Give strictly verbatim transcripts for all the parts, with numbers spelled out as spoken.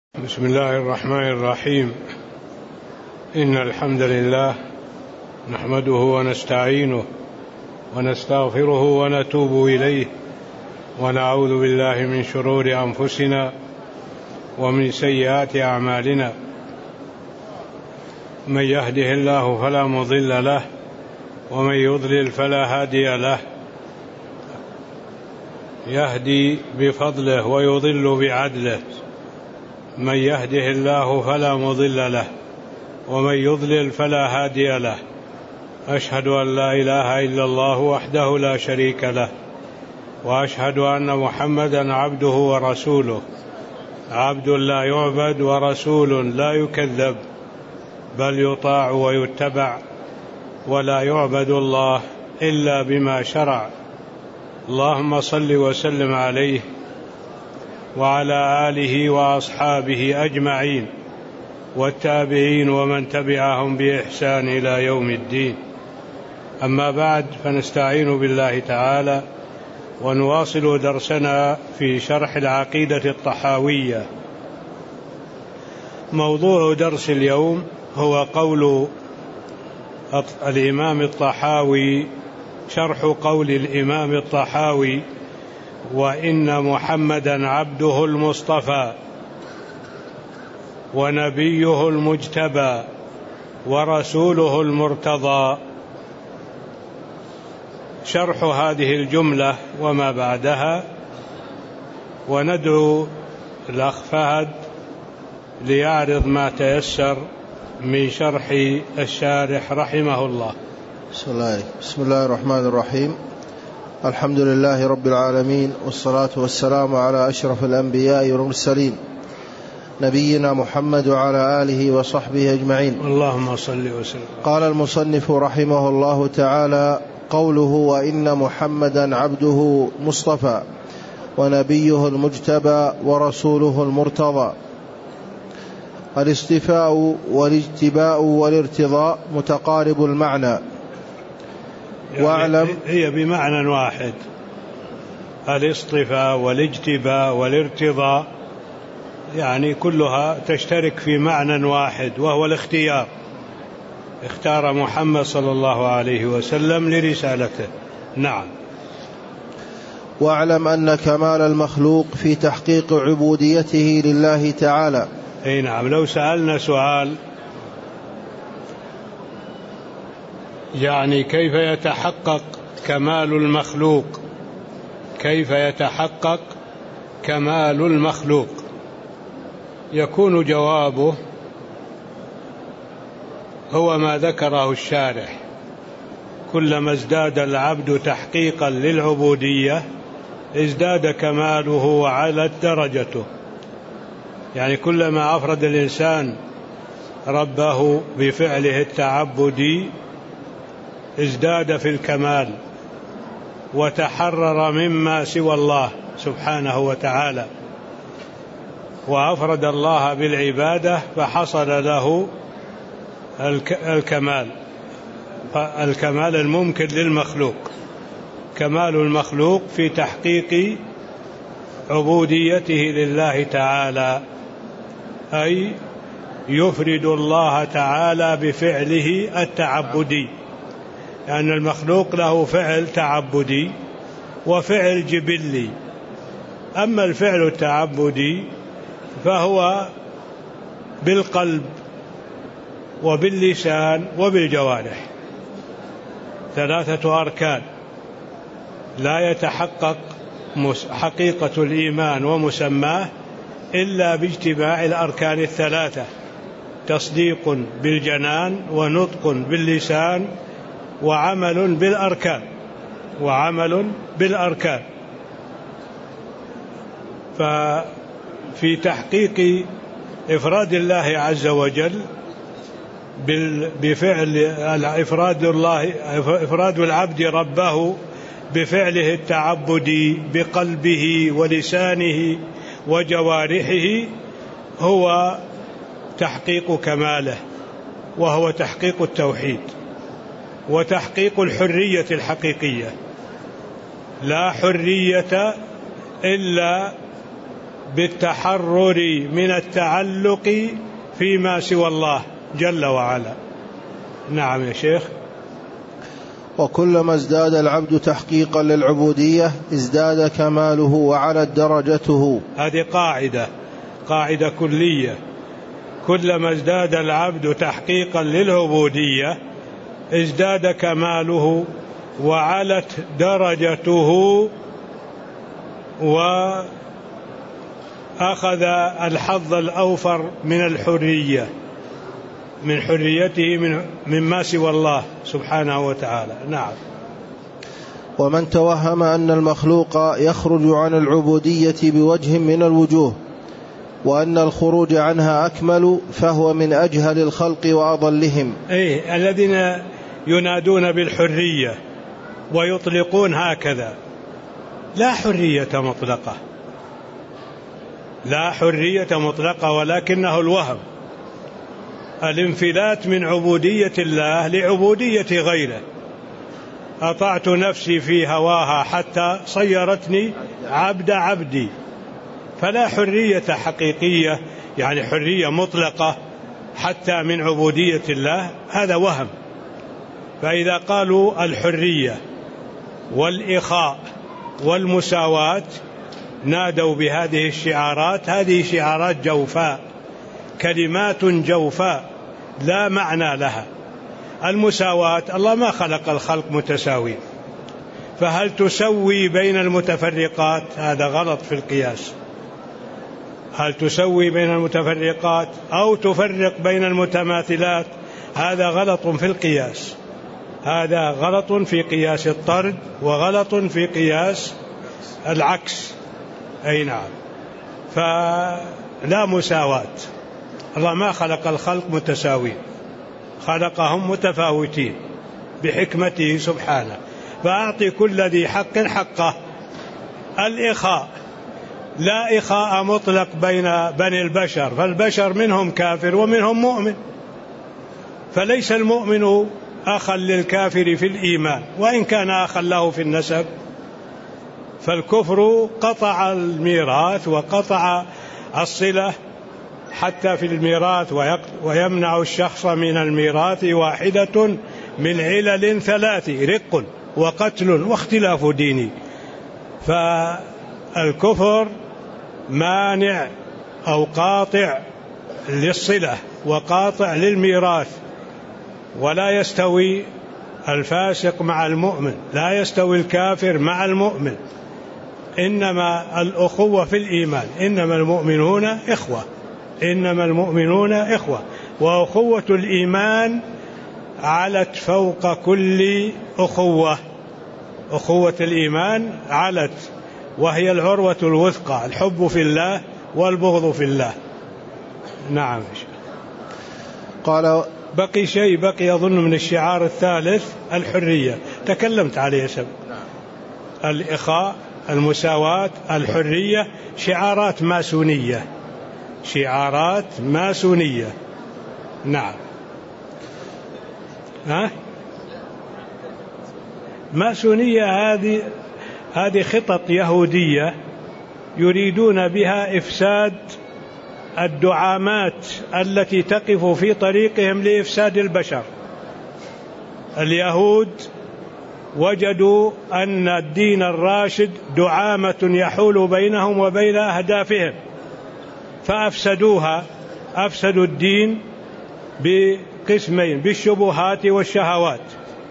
بسم الله الرحمن الرحيم. إن الحمد لله نحمده ونستعينه ونستغفره ونتوب إليه ونعوذ بالله من شرور أنفسنا ومن سيئات أعمالنا. من يهده الله فلا مضل له ومن يضلل فلا هادي له. يهدي بفضله ويضل بعدله. من يهده الله فلا مضل له ومن يضلل فلا هادي له. أشهد أن لا إله إلا الله وحده لا شريك له، وأشهد أن محمدا عبده ورسوله، عبد لا يعبد ورسول لا يكذب، بل يطاع ويتبع، ولا يعبد الله إلا بما شرع. اللهم صل وسلم عليه وعلى آله وأصحابه أجمعين والتابعين ومن تبعهم بإحسان إلى يوم الدين. أما بعد، فنستعين بالله تعالى ونواصل درسنا في شرح العقيدة الطحاوية. موضوع درس اليوم هو قول الإمام الطحاوي، شرح قول الإمام الطحاوي: وإن محمدا عبده المصطفى ونبيه المجتبى ورسوله المرتضى. شرح هذه الجملة وما بعدها، وندعو الأخ فهد ليعرض ما تيسر من شرح الشارح رحمه الله. بسم الله, بسم الله الرحمن الرحيم. الحمد لله رب العالمين، والصلاة والسلام على أشرف الأنبياء والمرسلين، نبينا محمد وعلى آله وصحبه أجمعين. اللهم صل وسلم. قال المصنف رحمه الله تعالى: قوله وإن محمدا عبده مصطفى ونبيه المجتبى ورسوله المرتضى. الاصطفاء والاجتباء والارتضاء متقارب المعنى، واعلم هي بمعنى واحد. الاصطفاء والاجتباء والارتضاء يعني كلها تشترك في معنى واحد، وهو الاختيار. اختار محمد صلى الله عليه وسلم لرسالته. نعم. واعلم أن كمال المخلوق في تحقيق عبوديته لله تعالى. اي نعم. لو سألنا سؤال يعني كيف يتحقق كمال المخلوق، كيف يتحقق كمال المخلوق، يكون جوابه هو ما ذكره الشارح: كلما ازداد العبد تحقيقا للعبودية ازداد كماله وعلت درجته. يعني كلما أفرد الإنسان ربه بفعله التعبدي ازداد في الكمال وتحرر مما سوى الله سبحانه وتعالى، وأفرد الله بالعبادة فحصل له الكمال، الكمال الممكن للمخلوق. كمال المخلوق في تحقيق عبوديته لله تعالى، أي يفرد الله تعالى بفعله التعبدي، لأن يعني المخلوق له فعل تعبدي وفعل جبلي. أما الفعل التعبدي فهو بالقلب وباللسان وبالجوارح، ثلاثة أركان. لا يتحقق حقيقة الإيمان ومسماه إلا باجتماع الأركان الثلاثة: تصديق بالجنان ونطق باللسان وعمل بالأركان وعمل بالأركان. ففي تحقيق إفراد الله عز وجل بفعل إفراد الله إفراد العبد ربه بفعله التعبدي بقلبه ولسانه وجوارحه هو تحقيق كماله، وهو تحقيق التوحيد وتحقيق الحرية الحقيقية. لا حرية إلا بالتحرر من التعلق فيما سوى الله جل وعلا. نعم يا شيخ. وكلما ازداد العبد تحقيقا للعبودية ازداد كماله وعلت درجته. هذه قاعدة قاعدة كلية، كلما ازداد العبد تحقيقا للعبودية ازداد كماله وعلت درجته وأخذ الحظ الأوفر من الحرية، من حريته من مما سوى الله سبحانه وتعالى. نعم. ومن توهم أن المخلوق يخرج عن العبودية بوجه من الوجوه وأن الخروج عنها أكمل فهو من أجهل الخلق وأضلهم. أي الذين ينادون بالحرية ويطلقون هكذا، لا حرية مطلقة، لا حرية مطلقة، ولكنه الوهم، الانفلات من عبودية الله لعبودية غيره. أطعت نفسي في هواها حتى صيرتني عبد عبدي، فلا حرية حقيقية يعني حرية مطلقة حتى من عبودية الله، هذا وهم. فإذا قالوا الحرية والإخاء والمساواة نادوا بهذه الشعارات، هذه شعارات جوفاء، كلمات جوفاء لا معنى لها. المساواة، الله ما خلق الخلق متساوي، فهل تسوي بين المتفرقات؟ هذا غلط في القياس. هل تسوي بين المتفرقات أو تفرق بين المتماثلات؟ هذا غلط في القياس، هذا غلط في قياس الطرد وغلط في قياس العكس. أي نعم. فلا مساواة، الله ما خلق الخلق متساوين، خلقهم متفاوتين بحكمته سبحانه، فأعطي كل ذي حق حقه. الإخاء، لا إخاء مطلق بين بني البشر، فالبشر منهم كافر ومنهم مؤمن، فليس المؤمن أخا للكافر في الإيمان وإن كان أخا له في النسب. فالكفر قطع الميراث وقطع الصلة حتى في الميراث، ويمنع الشخص من الميراث واحدة من علل ثلاث: رق وقتل واختلاف ديني. فالكفر مانع أو قاطع للصلة وقاطع للميراث، ولا يستوي الفاسق مع المؤمن، لا يستوي الكافر مع المؤمن، إنما الأخوة في الإيمان، إنما المؤمنون إخوة، إنما المؤمنون إخوة. وأخوة الإيمان علت فوق كل أخوة، أخوة الإيمان علت، وهي العروة الوثقى، الحب في الله والبغض في الله. نعم. قال بقي شيء، بقي أظن من الشعار الثالث الحرية، تكلمت عليه سبق. الإخاء، المساواة، الحرية، شعارات ماسونية، شعارات ماسونية. نعم. ها؟ ماسونية هذه هذه خطط يهودية يريدون بها إفساد الدعامات التي تقف في طريقهم لإفساد البشر. اليهود وجدوا أن الدين الراشد دعامة يحول بينهم وبين أهدافهم، فأفسدوها، أفسدوا الدين بقسمين: بالشبهات والشهوات،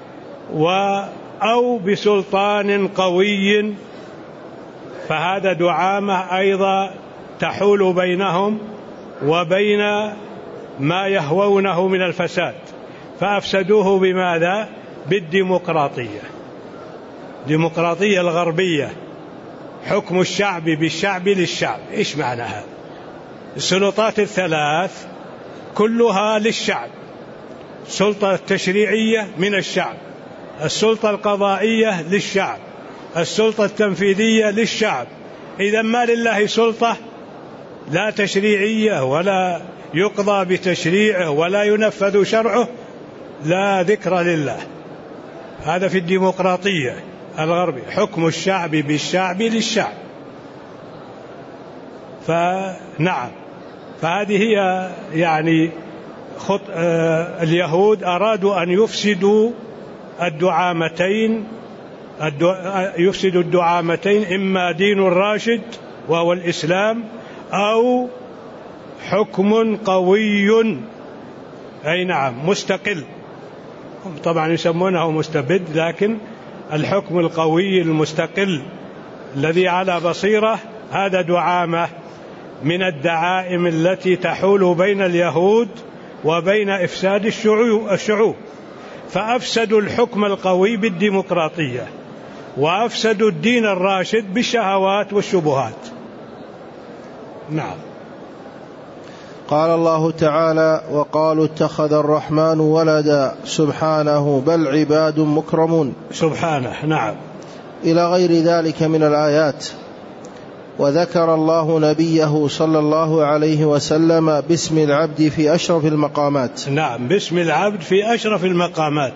أو بسلطان قوي، فهذا دعامة أيضا تحول بينهم وبين ما يهوونه من الفساد، فأفسدوه بماذا؟ بالديمقراطية، الديمقراطية الغربية، حكم الشعب بالشعب للشعب. إيش معنى هذا؟ السلطات الثلاث كلها للشعب: السلطة التشريعية من الشعب، السلطة القضائية للشعب، السلطة التنفيذية للشعب. إذا ما لله سلطة لا تشريعية ولا يقضى بتشريعه ولا ينفذ شرعه، لا ذكر لله. هذا في الديمقراطية الغربية، حكم الشعب بالشعب للشعب. فنعم، فهذه هي يعني خط... آه اليهود أرادوا أن يفسدوا الدعامتين الدع... يفسدوا الدعامتين، إما دين الراشد وهو الإسلام، أو حكم قوي أي نعم مستقل، طبعا يسمونه مستبد، لكن الحكم القوي المستقل الذي على بصيرة هذا دعامة من الدعائم التي تحول بين اليهود وبين إفساد الشعوب. فأفسدوا الحكم القوي بالديمقراطية، وأفسدوا الدين الراشد بالشهوات والشبهات. نعم. قال الله تعالى: وقالوا اتخذ الرحمن ولدا سبحانه بل عباد مكرمون. سبحانه. نعم. إلى غير ذلك من الآيات. وذكر الله نبيه صلى الله عليه وسلم باسم العبد في أشرف المقامات. نعم، باسم العبد في أشرف المقامات.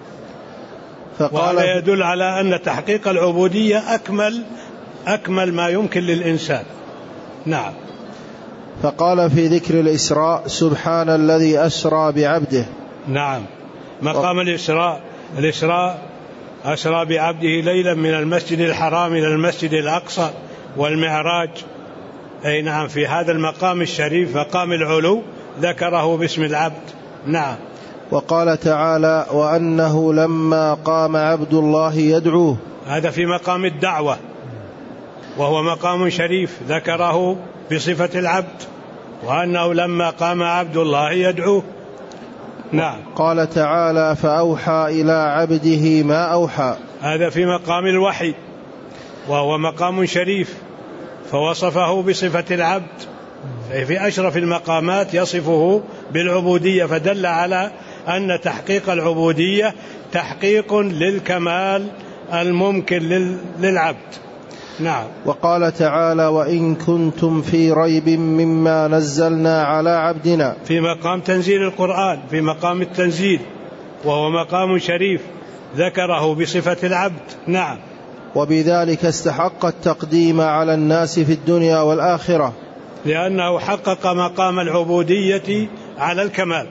وهذا يدل على أن تحقيق العبودية أكمل أكمل ما يمكن للإنسان. نعم. فقال في ذكر الإسراء: سبحان الذي أسرى بعبده. نعم، مقام و... الإسراء الإسراء أسرى بعبده ليلا من المسجد الحرام إلى المسجد الأقصى، والمعراج أي نعم، في هذا المقام الشريف مقام العلو ذكره باسم العبد. نعم. وقال تعالى: وأنه لما قام عبد الله يدعوه. هذا في مقام الدعوة، وهو مقام شريف ذكره بصفة العبد، وأنه لما قام عبد الله يدعوه. نعم. قال تعالى: فأوحى إلى عبده ما أوحى. هذا في مقام الوحي، وهو مقام شريف، فوصفه بصفة العبد، في أشرف المقامات يصفه بالعبودية، فدل على أن تحقيق العبودية تحقيق للكمال الممكن للعبد. نعم. وقال تعالى: وإن كنتم في ريب مما نزلنا على عبدنا. في مقام تنزيل القرآن، في مقام التنزيل، وهو مقام شريف ذكره بصفة العبد. نعم. وبذلك استحق التقديم على الناس في الدنيا والآخرة، لأنه حقق مقام العبودية على الكمال،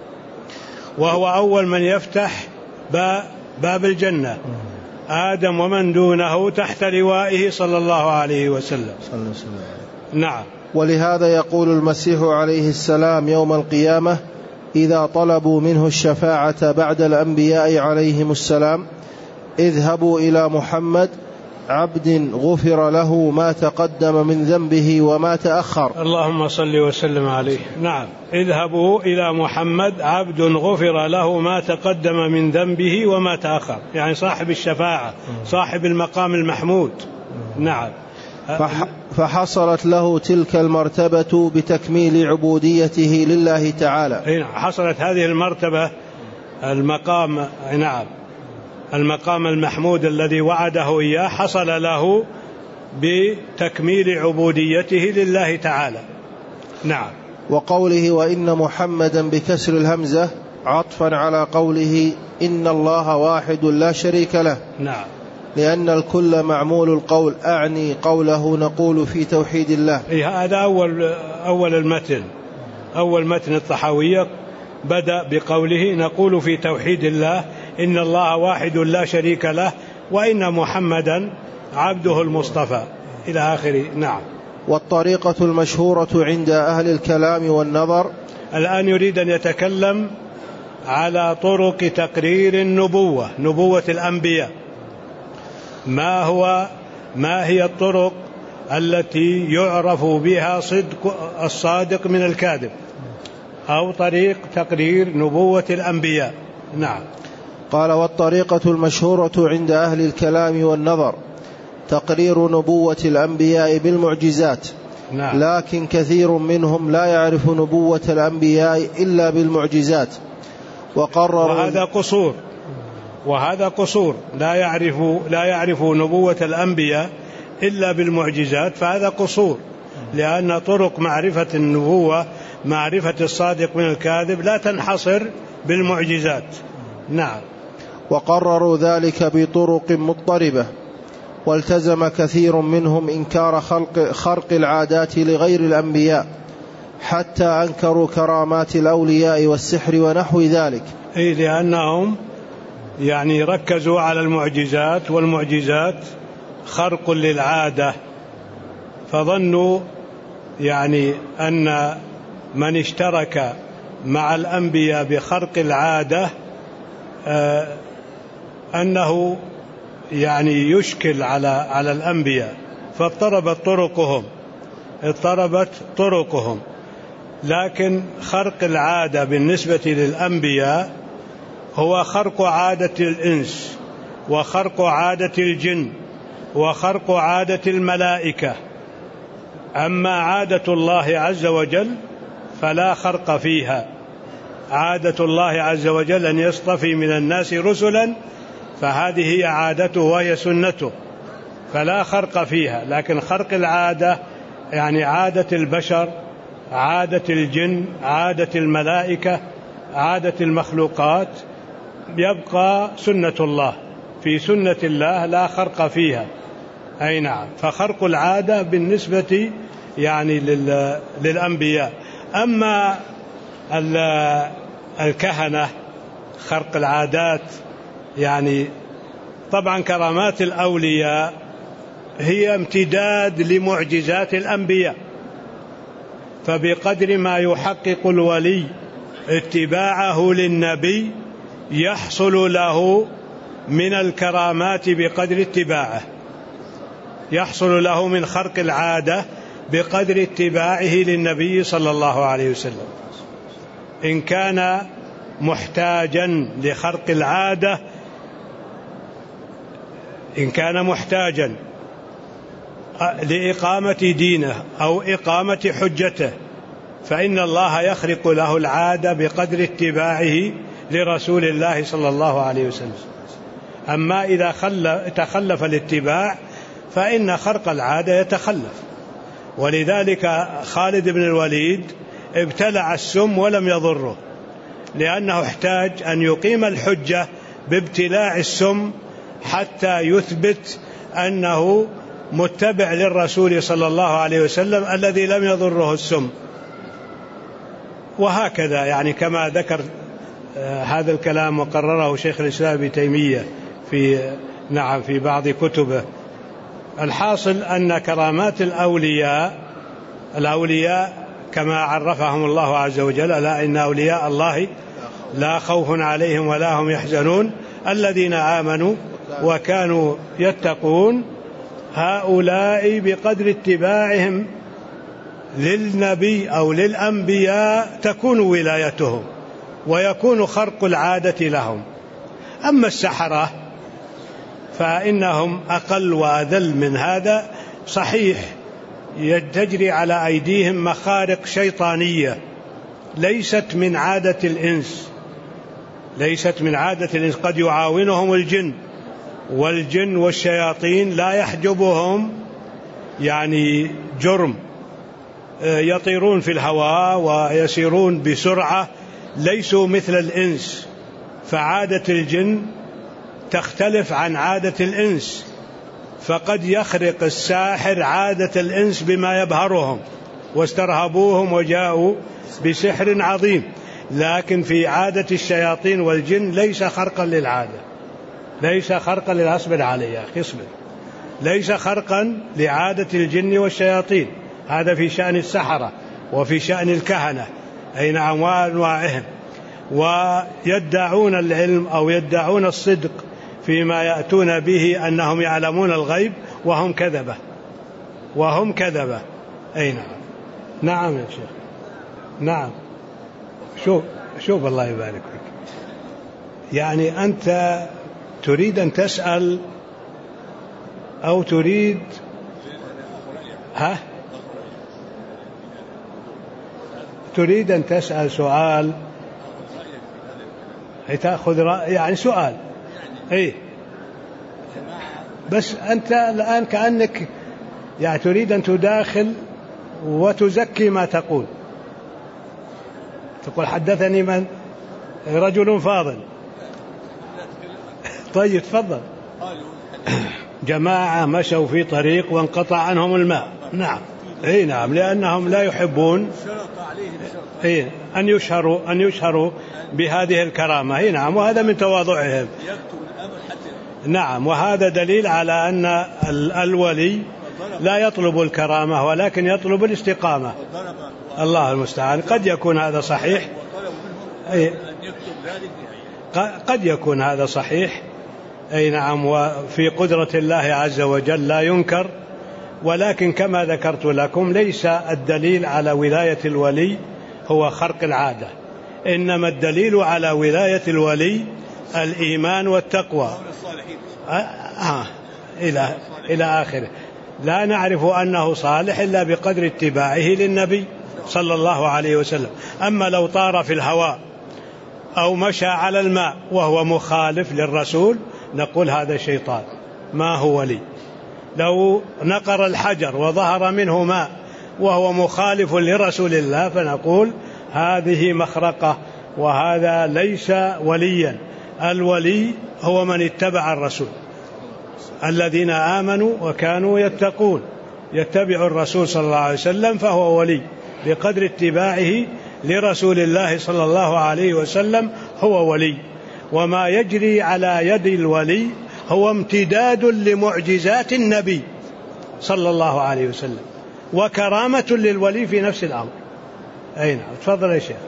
وهو أول من يفتح باب الجنة، آدم ومن دونه تحت لوائه صلى الله عليه وسلم. نعم. ولهذا يقول المسيح عليه السلام يوم القيامة إذا طلبوا منه الشفاعة بعد الأنبياء عليهم السلام: اذهبوا إلى محمد عبد غفر له ما تقدم من ذنبه وما تأخر. اللهم صل وسلم عليه. نعم. اذهبوا إلى محمد عبد غفر له ما تقدم من ذنبه وما تأخر، يعني صاحب الشفاعة، صاحب المقام المحمود. نعم. فحصلت له تلك المرتبة بتكميل عبوديته لله تعالى. حصلت هذه المرتبة، المقام، نعم، المقام المحمود الذي وعده إياه، حصل له بتكميل عبوديته لله تعالى. نعم. وقوله وإن محمدا بكسر الهمزة عطفا على قوله إن الله واحد لا شريك له. نعم. لأن الكل معمول القول، أعني قوله نقول في توحيد الله. إيه، هذا أول أول المتن أول متن الطحاوية بدأ بقوله نقول في توحيد الله إن الله واحد لا شريك له وإن محمدا عبده المصطفى إلى آخره. نعم. والطريقة المشهورة عند أهل الكلام والنظر. الآن يريد أن يتكلم على طرق تقرير النبوة، نبوة الأنبياء. ما هو ما هي الطرق التي يعرف بها صدق الصادق من الكاذب، أو طريق تقرير نبوة الأنبياء. نعم. قال: والطريقة المشهورة عند أهل الكلام والنظر تقرير نبوة الأنبياء بالمعجزات. نعم. لكن كثير منهم لا يعرف نبوة الأنبياء إلا بالمعجزات، وقرروا وهذا قصور وهذا قصور لا يعرف لا يعرف نبوة الأنبياء إلا بالمعجزات، فهذا قصور، لأن طرق معرفة النبوة، معرفة الصادق من الكاذب، لا تنحصر بالمعجزات. نعم. وقرروا ذلك بطرق مضطربة، والتزم كثير منهم إنكار خلق خرق العادات لغير الأنبياء حتى أنكروا كرامات الأولياء والسحر ونحو ذلك. أي لأنهم يعني ركزوا على المعجزات، والمعجزات خرق للعادة، فظنوا يعني أن من اشترك مع الأنبياء بخرق العادة آه أنه يعني يشكل على على الأنبياء، فاضطربت طرقهم اضطربت طرقهم لكن خرق العادة بالنسبة للأنبياء هو خرق عادة الإنس، وخرق عادة الجن، وخرق عادة الملائكة. أما عادة الله عز وجل فلا خرق فيها. عادة الله عز وجل أن يصطفي من الناس رسلا، فهذه هي عادته وهي سنته، فلا خرق فيها. لكن خرق العادة يعني عادة البشر، عادة الجن، عادة الملائكة، عادة المخلوقات، يبقى سنة الله، في سنة الله لا خرق فيها. أي نعم. فخرق العادة بالنسبة يعني للأنبياء. أما الكهنة خرق العادات، يعني طبعا كرامات الأولياء هي امتداد لمعجزات الأنبياء، فبقدر ما يحقق الولي اتباعه للنبي يحصل له من الكرامات بقدر اتباعه، يحصل له من خرق العادة بقدر اتباعه للنبي صلى الله عليه وسلم. إن كان محتاجا لخرق العادة، إن كان محتاجا لإقامة دينه أو إقامة حجته، فإن الله يخرق له العادة بقدر اتباعه لرسول الله صلى الله عليه وسلم. أما إذا تخلف الاتباع فإن خرق العادة يتخلف. ولذلك خالد بن الوليد ابتلع السم ولم يضره، لأنه احتاج أن يقيم الحجة بابتلاع السم حتى يثبت أنه متبع للرسول صلى الله عليه وسلم الذي لم يضره السم. وهكذا يعني كما ذكر هذا الكلام وقرره شيخ الإسلام ابن تيمية في نعم في بعض كتبه. الحاصل أن كرامات الأولياء الأولياء كما عرفهم الله عز وجل: ألا إن أولياء الله لا خوف عليهم ولا هم يحزنون الذين آمنوا وكانوا يتقون. هؤلاء بقدر اتباعهم للنبي أو للأنبياء تكون ولايتهم ويكون خرق العادة لهم. أما السحرة فإنهم أقل وأذل من هذا. صحيح تجري على أيديهم مخارق شيطانية ليست من عادة الإنس، ليست من عادة الإنس. قد يعاونهم الجن، والجن والشياطين لا يحجبهم يعني جرم، يطيرون في الهواء ويسيرون بسرعة، ليسوا مثل الإنس. فعادة الجن تختلف عن عادة الإنس، فقد يخرق الساحر عادة الإنس بما يبهرهم واسترهبوهم وجاءوا بسحر عظيم. لكن في عادة الشياطين والجن ليس خرقا للعادة، ليس خرقا للأصبر عليه يا أخي اصبر ليس خرقا لعادة الجن والشياطين. هذا في شأن السحرة وفي شأن الكهنة أي نعم وأنواعهم. ويدعون العلم أو يدعون الصدق فيما يأتون به أنهم يعلمون الغيب وهم كذبة، وهم كذبة. أي نعم. نعم يا شيخ. نعم. شوف شوف الله يبارك فيك، يعني أنت تريد أن تسأل أو تريد ها تريد أن تسأل سؤال تأخذ يعني سؤال إيه، بس أنت الآن كأنك يعني تريد أن تداخل وتزكي ما تقول. تقول حدثني من رجل فاضل. طيب تفضل. جماعة مشوا في طريق وانقطع عنهم الماء. نعم اي نعم، لأنهم لا يحبون إيه أن يشهروا أن يشهروا بهذه الكرامة. اي نعم، وهذا من تواضعهم. نعم، وهذا دليل على أن الولي لا يطلب الكرامة ولكن يطلب الاستقامة. الله المستعان. قد يكون هذا صحيح، قد يكون هذا صحيح أي نعم، وفي قدرة الله عز وجل لا ينكر، ولكن كما ذكرت لكم ليس الدليل على ولاية الولي هو خرق العادة، إنما الدليل على ولاية الولي الإيمان والتقوى آه إلى إلى آخره. لا نعرف أنه صالح إلا بقدر اتباعه للنبي صلى الله عليه وسلم. أما لو طار في الهواء أو مشى على الماء وهو مخالف للرسول نقول هذا شيطان ما هو ولي. لو نقر الحجر وظهر منه ماء وهو مخالف لرسول الله فنقول هذه مخرقة وهذا ليس وليا. الولي هو من اتبع الرسول، الذين آمنوا وكانوا يتقون، يتبع الرسول صلى الله عليه وسلم فهو ولي بقدر اتباعه لرسول الله صلى الله عليه وسلم هو ولي. وما يجري على يد الولي هو امتداد لمعجزات النبي صلى الله عليه وسلم وكرامة للولي في نفس الأمر. أي نعم، تفضل يا شيخ.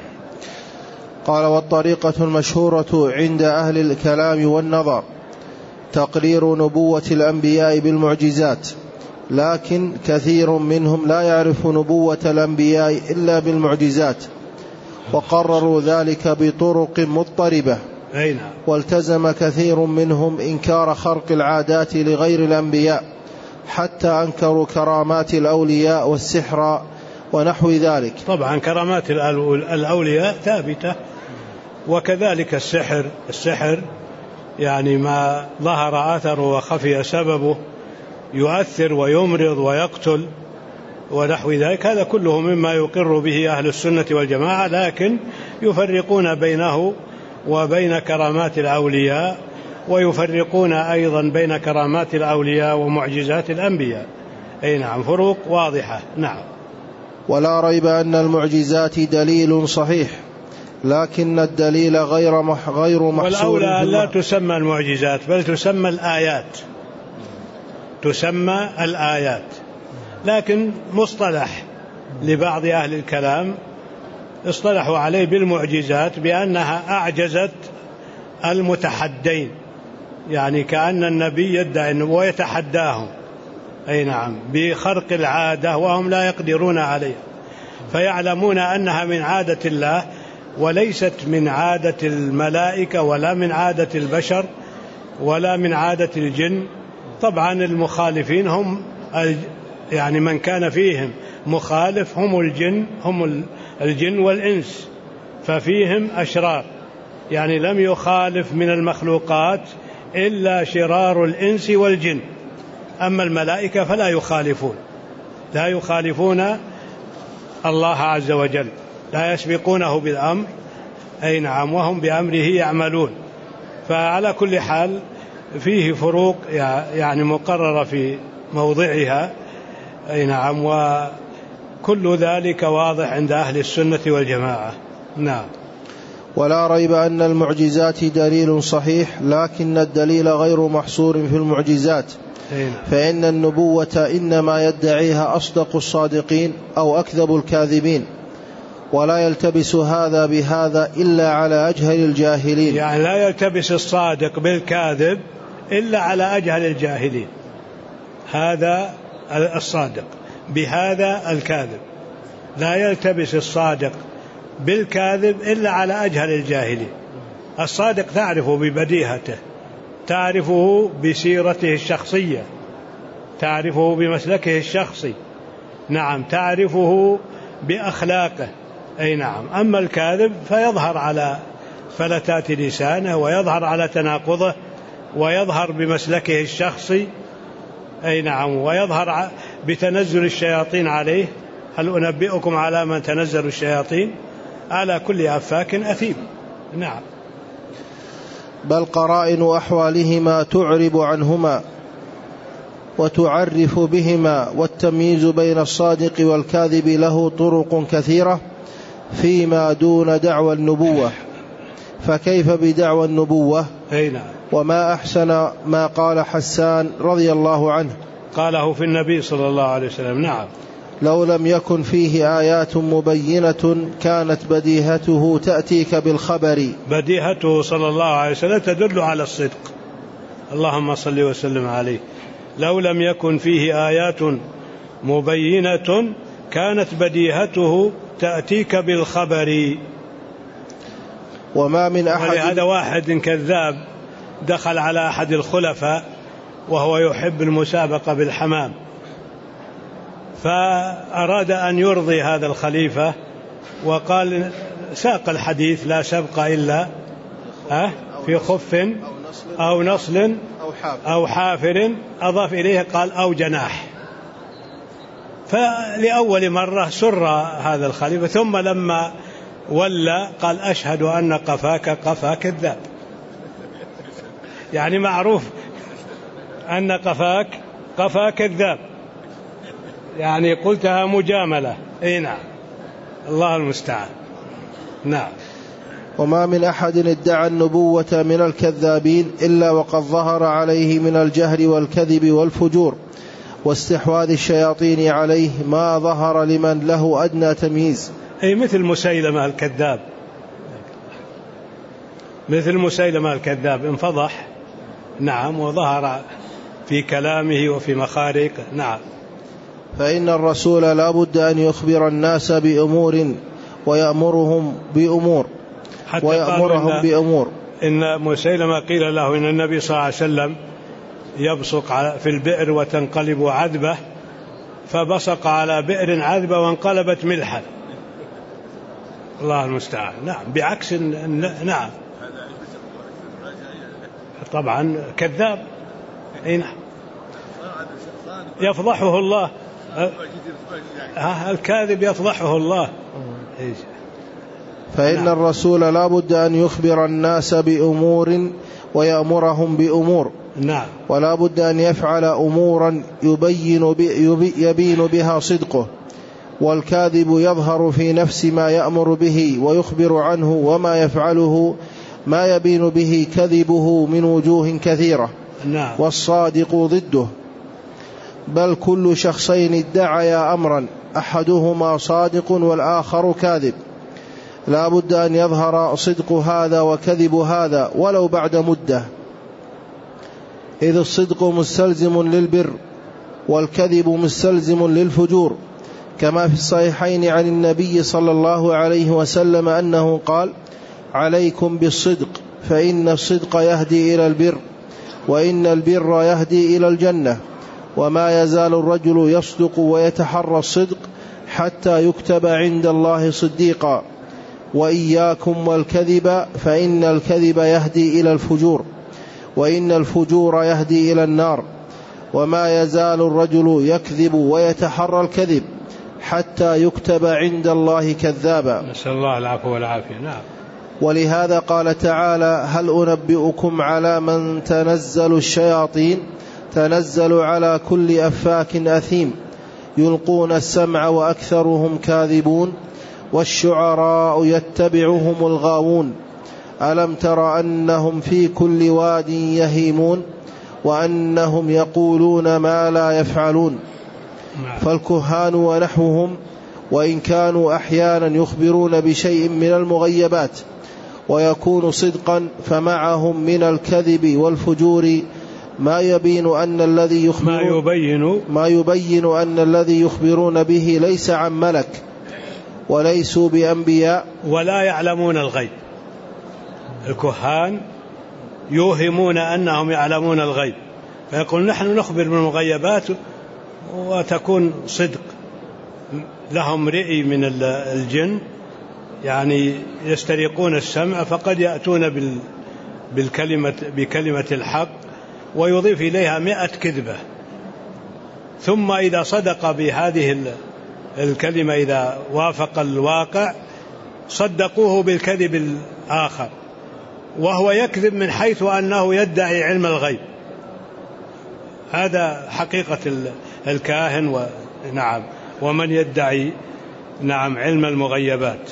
قال: والطريقة المشهورة عند أهل الكلام والنظر تقرير نبوة الأنبياء بالمعجزات، لكن كثير منهم لا يعرف نبوة الأنبياء إلا بالمعجزات، وقرروا ذلك بطرق مضطربة. والتزم كثير منهم إنكار خرق العادات لغير الأنبياء، حتى أنكروا كرامات الأولياء والسحر ونحو ذلك. طبعا كرامات الأولياء ثابتة، وكذلك السحر السحر يعني ما ظهر أثره وخفي سببه يؤثر ويمرض ويقتل ونحو ذلك، هذا كله مما يقر به أهل السنة والجماعة، لكن يفرقون بينه وبين كرامات الأولياء، ويفرقون أيضا بين كرامات الأولياء ومعجزات الأنبياء. أي نعم، فروق واضحة. نعم. ولا ريب أن المعجزات دليل صحيح، لكن الدليل غير مح غير محصور. والأولى لا تسمى المعجزات بل تسمى الآيات، تسمى الآيات، لكن مصطلح لبعض أهل الكلام اصطلحوا عليه بالمعجزات بأنها أعجزت المتحدين، يعني كأن النبي يدعي أنه ويتحداهم أي نعم بخرق العادة وهم لا يقدرون عليها، فيعلمون أنها من عادة الله وليست من عادة الملائكة ولا من عادة البشر ولا من عادة الجن. طبعا المخالفين هم يعني من كان فيهم مخالف هم الجن هم الجن والإنس، ففيهم أشرار، يعني لم يخالف من المخلوقات إلا شرار الإنس والجن. أما الملائكة فلا يخالفون لا يخالفون الله عز وجل، لا يسبقونه بالأمر أي نعم وهم بأمره يعملون. فعلى كل حال فيه فروق يعني مقررة في موضعها أي نعم، وكل ذلك واضح عند أهل السنة والجماعة. نعم. ولا ريب أن المعجزات دليل صحيح، لكن الدليل غير محصور في المعجزات، فإن النبوة إنما يدعيها أصدق الصادقين أو أكذب الكاذبين، ولا يلتبس هذا بهذا إلا على أجهل الجاهلين. يعني لا يلتبس الصادق بالكاذب إلا على أجهل الجاهلين، هذا الصادق بهذا الكاذب، لا يلتبس الصادق بالكاذب إلا على أجهل الجاهلين. الصادق تعرفه ببديهته، تعرفه بسيرته الشخصية، تعرفه بمسلكه الشخصي، نعم تعرفه بأخلاقه أي نعم. أما الكاذب فيظهر على فلتات لسانه ويظهر على تناقضه ويظهر بمسلكه الشخصي أي نعم، ويظهر بتنزل الشياطين عليه. هل أنبئكم على من تنزل الشياطين؟ على كل أفاك أثيم. نعم. بل قرائن أحوالهما تعرب عنهما، وتعرف بهما، والتمييز بين الصادق والكاذب له طرق كثيرة فيما دون دعوى النبوة، فكيف بدعوى النبوة؟ وما أحسن ما قال حسان رضي الله عنه، قاله في النبي صلى الله عليه وسلم. نعم. لو لم يكن فيه آيات مبينة كانت بديهته تأتيك بالخبر. بديهته صلى الله عليه وسلم تدل على الصدق، اللهم صل وسلم عليه. لو لم يكن فيه آيات مبينة كانت بديهته تأتيك بالخبر. وما من أحد هذا واحد كذاب دخل على أحد الخلفاء وهو يحب المسابقة بالحمام، فأراد أن يرضي هذا الخليفة وقال ساق الحديث لا سبق إلا في خف أو نصل أو حافر، أضاف إليه قال أو جناح. فلأول مرة سر هذا الخليفة، ثم لما ولى قال أشهد أن قفاك قفا كذاب، يعني معروف أن قفاك قفا كذاب، يعني قلتها مجاملة. اي نعم، الله المستعان. نعم. وما من أحد ادعى النبوة من الكذابين إلا وقد ظهر عليه من الجهل والكذب والفجور واستحواذ الشياطين عليه ما ظهر لمن له أدنى تمييز. أي مثل مسيلمة الكذاب، مثل مسيلمة الكذاب انفضح. نعم، وظهر في كلامه وفي مخارج. نعم. فإن الرسول لا بد أن يخبر الناس بأمور ويأمرهم بأمور ويأمرهم بأمور. إن مسيلمة قيل له إن النبي صلى الله عليه وسلم يبصق في البئر وتنقلب عذبة، فبصق على بئر عذبة وانقلبت ملحا. الله المستعان. نعم، بعكس. نعم، طبعا كذاب. نعم، يفضحه الله، الكاذب يفضحه الله. فإن نعم. الرسول لا بد أن يخبر الناس بأمور ويأمرهم بأمور. نعم. ولا بد أن يفعل أمورا يبين, يبين بها صدقه، والكاذب يظهر في نفس ما يأمر به ويخبر عنه، وما يفعله ما يبين به كذبه من وجوه كثيرة. نعم. والصادق ضده. بل كل شخصين ادعيا أمرا أحدهما صادق والآخر كاذب، لا بد أن يظهر صدق هذا وكذب هذا ولو بعد مدة، إذ الصدق مستلزم للبر والكذب مستلزم للفجور، كما في الصحيحين عن النبي صلى الله عليه وسلم أنه قال: عليكم بالصدق فإن الصدق يهدي إلى البر، وإن البر يهدي إلى الجنة، وما يزال الرجل يصدق ويتحرى الصدق حتى يكتب عند الله صديقا، وإياكم والكذب فإن الكذب يهدي إلى الفجور، وإن الفجور يهدي إلى النار، وما يزال الرجل يكذب ويتحرى الكذب حتى يكتب عند الله كذابا. نسأل الله العفو والعافية. نعم. ولهذا قال تعالى: هل أنبئكم على من تنزل الشياطين؟ تنزل على كل أفاك أثيم يلقون السمع وأكثرهم كاذبون والشعراء يتبعهم الغاوون ألم تر أنهم في كل واد يهيمون وأنهم يقولون ما لا يفعلون. فالكهان ونحوهم وإن كانوا أحيانا يخبرون بشيء من المغيبات ويكون صدقا، فمعهم من الكذب والفجور ما يبين أن الذي يخبرون ما يبين ما يبين أن الذي يخبرون به ليس عن ملك وليسوا بأنبياء ولا يعلمون الغيب. الكهان يوهمون أنهم يعلمون الغيب، فيقول نحن نخبر بالمغيبات وتكون صدق. لهم رئي من الجن، يعني يسترقون السمع، فقد يأتون بالكلمة بكلمة الحق ويضيف إليها مئة كذبة، ثم إذا صدق بهذه الكلمة إذا وافق الواقع صدقوه بالكذب الآخر، وهو يكذب من حيث أنه يدعي علم الغيب. هذا حقيقة الكاهن و... نعم ومن يدعي نعم علم المغيبات.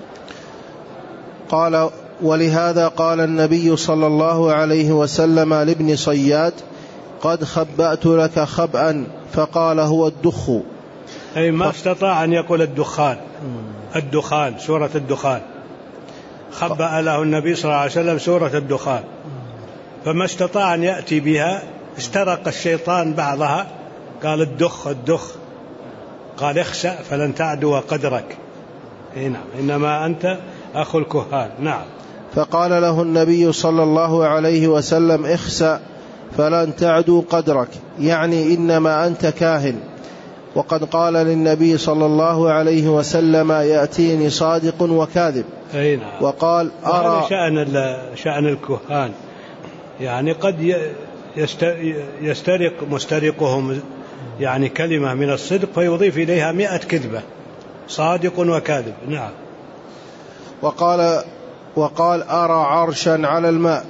قال: ولهذا قال النبي صلى الله عليه وسلم لابن صياد: قد خبأت لك خبأ، فقال: هو الدخ. أي ما استطاع أن يقول الدخان، الدخان سورة الدخان، خبأ له النبي صلى الله عليه وسلم سورة الدخان، فما استطاع أن يأتي بها، استرق الشيطان بعضها، قال الدخ الدخ، قال اخسأ فلن تعدو قدرك. نعم إنما أنت أخو الكهان. نعم. فقال له النبي صلى الله عليه وسلم: اخسأ فلن تعدو قدرك، يعني إنما أنت كاهن. وقد قال للنبي صلى الله عليه وسلم: يأتيني صادق وكاذب. نعم. وقال: أرى شأن شأن الكهان، يعني قد يسترق مسترقهم يعني كلمة من الصدق فيضيف إليها مئة كذبة، صادق وكاذب. نعم. وقال وقال أرى عرشا على الماء،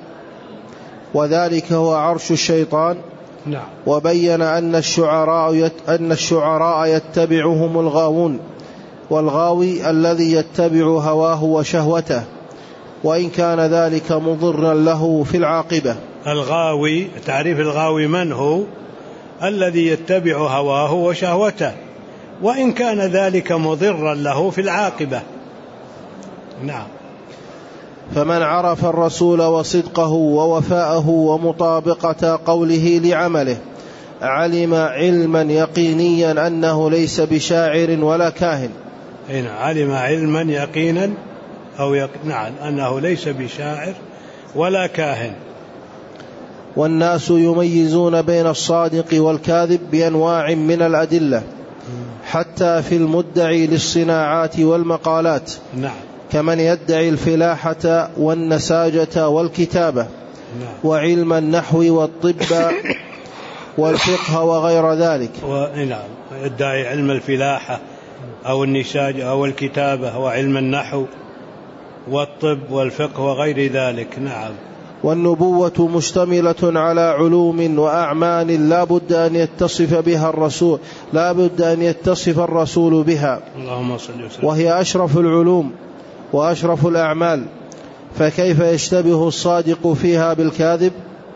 وذلك هو عرش الشيطان. نعم. وبين أن الشعراء يت أن الشعراء يتبعهم الغاوون، والغاوي الذي يتبع هواه وشهوته، وإن كان ذلك مضرا له في العاقبة. الغاوي، تعريف الغاوي من هو؟ الذي يتبع هواه وشهوته، وإن كان ذلك مضرا له في العاقبة. نعم. فمن عرف الرسول وصدقه ووفاءه ومطابقة قوله لعمله علم علما يقينيا أنه ليس بشاعر ولا كاهن. هنا علم علما يقينا أو يق... نعم أنه ليس بشاعر ولا كاهن. والناس يميزون بين الصادق والكاذب بأنواع من الأدلة، حتى في المدعي للصناعات والمقالات. نعم. كمن يدعي الفلاحة والنساجة والكتابة. نعم. وعلم النحو والطب والفقه وغير ذلك. نعم. يدعي علم الفلاحة أو النساجة أو الكتابة وعلم النحو والطب والفقه وغير ذلك. نعم. والنبوة مشتملة على علوم وأعمال لا بد أن يتصف بها الرسول لا بد أن يتصف الرسول بها، اللهم صل وسلم، وهي أشرف العلوم وأشرف الأعمال، فكيف يشتبه الصادق فيها بالكاذب؟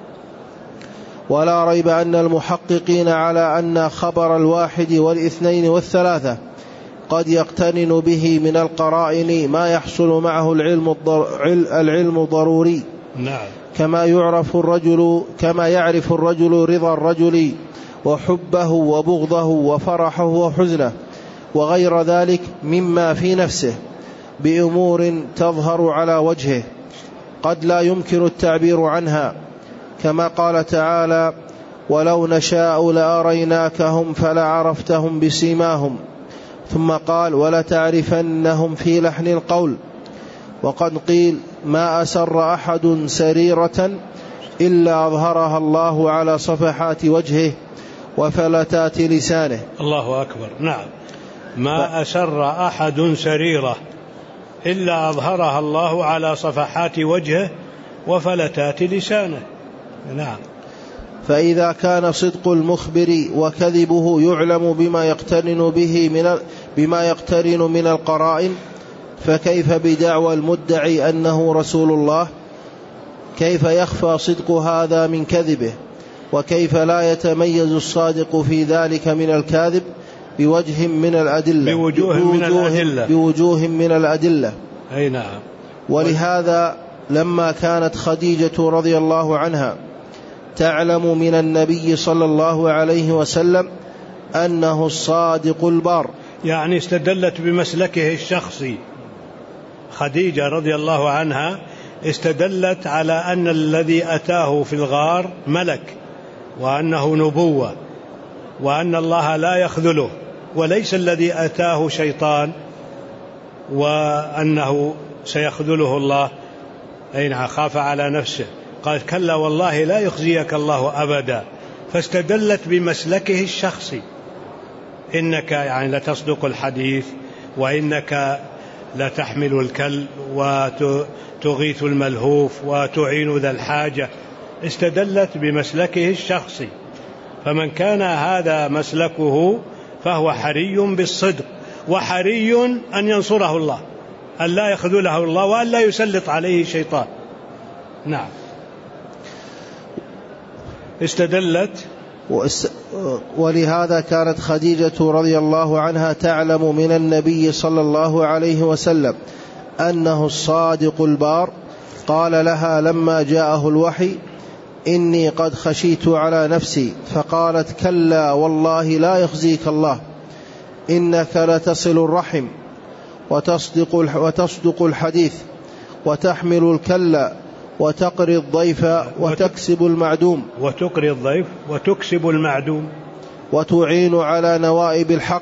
ولا ريب أن المحققين على أن خبر الواحد والاثنين والثلاثة قد يقترن به من القرائن ما يحصل معه العلم الضر... العلم ضروري. نعم. كما يعرف الرجل كما يعرف الرجل رضا الرجل وحبه وبغضه وفرحه وحزنه وغير ذلك مما في نفسه بأمور تظهر على وجهه قد لا يمكن التعبير عنها، كما قال تعالى: ولو نشاء لأريناكهم فلعرفتهم بسيماهم، ثم قال: ولتعرفنهم في لحن القول. وقد قيل: ما أسر أحد سريرة إلا أظهرها الله على صفحات وجهه وفلتات لسانه. الله أكبر. نعم. ما أسر أحد سريرة إلا أظهرها الله على صفحات وجهه وفلتات لسانه. نعم. فإذا كان صدق المخبر وكذبه يعلم بما يقترن به من بما يقترن من القرائن، فكيف بدعوى المدعي أنه رسول الله؟ كيف يخفى صدق هذا من كذبه؟ وكيف لا يتميز الصادق في ذلك من الكاذب بوجه من الأدلة بوجوه, بوجوه من الأدلة بوجوه من الأدلة. أي نعم. ولهذا لما كانت خديجة رضي الله عنها تعلم من النبي صلى الله عليه وسلم أنه الصادق البار، يعني استدلت بمسلكه الشخصي. خديجة رضي الله عنها استدلت على أن الذي أتاه في الغار ملك، وأنه نبوة، وأن الله لا يخذله، وليس الذي أتاه شيطان وأنه سيخذله الله. أين خاف على نفسه، قال: كلا والله لا يخزيك الله أبدا. فاستدلت بمسلكه الشخصي، إنك يعني لتصدق الحديث، وإنك لتحمل الكل وتغيث الملهوف وتعين ذا الحاجة. استدلت بمسلكه الشخصي. فمن كان هذا مسلكه فهو حري بالصدق، وحري أن ينصره الله، أن لا يخذله الله وأن لا يسلط عليه شيطان. نعم. استدلت ولهذا كانت خديجة رضي الله عنها تعلم من النبي صلى الله عليه وسلم أنه الصادق البار، قال لها لما جاءه الوحي إني قد خشيت على نفسي، فقالت كلا والله لا يخزيك الله، إنك لتصل الرحم وتصدق, وتصدق الحديث وتحمل الكلا وتقري الضيف وتكسب المعدوم وتقري الضيف وتكسب المعدوم وتعين على نوائب الحق.